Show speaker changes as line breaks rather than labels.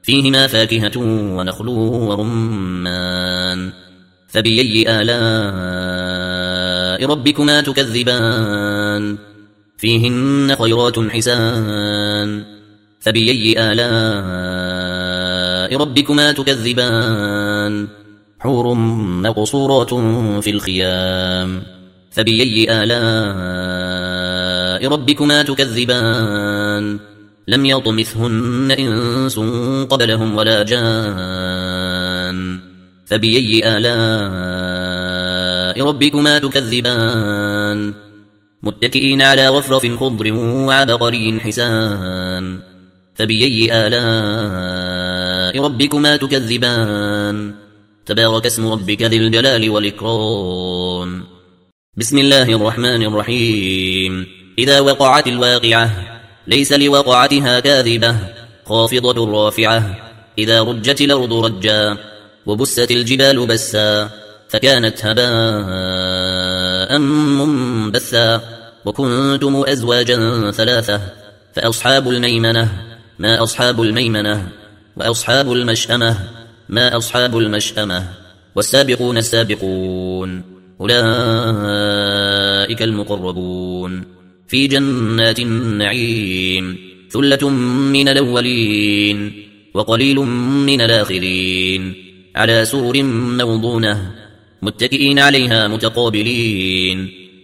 فيهما فاكهة ونخل ورمان فبأي آلاء ربكما تكذبان فيهن خيرات حسان فبأي آلاء ربكما تكذبان حور مقصورات في الخيام فبأي آلاء ربكما تكذبان لم يطمثهن إنس قبلهم ولا جان فبأي آلاء ربكما تكذبان متكئين على غفرف خضر وعبقري حسان فبأي آلاء ربكما تكذبان تبارك اسم ربك ذي الجلال والإكرام بسم الله الرحمن الرحيم إذا وقعت الواقعة ليس لوقعتها كاذبة خافضة رافعة إذا رجت الأرض رجا وبست الجبال بسا فكانت هباء منبثا وكنتم أزواجا ثلاثة فأصحاب الميمنة ما أصحاب الميمنة وأصحاب المشأمة ما أصحاب المشأمة والسابقون السابقون أولئك المقربون في جنات النعيم ثلة من الأولين وقليل من الآخرين على سور موضونة متكئين عليها متقابلين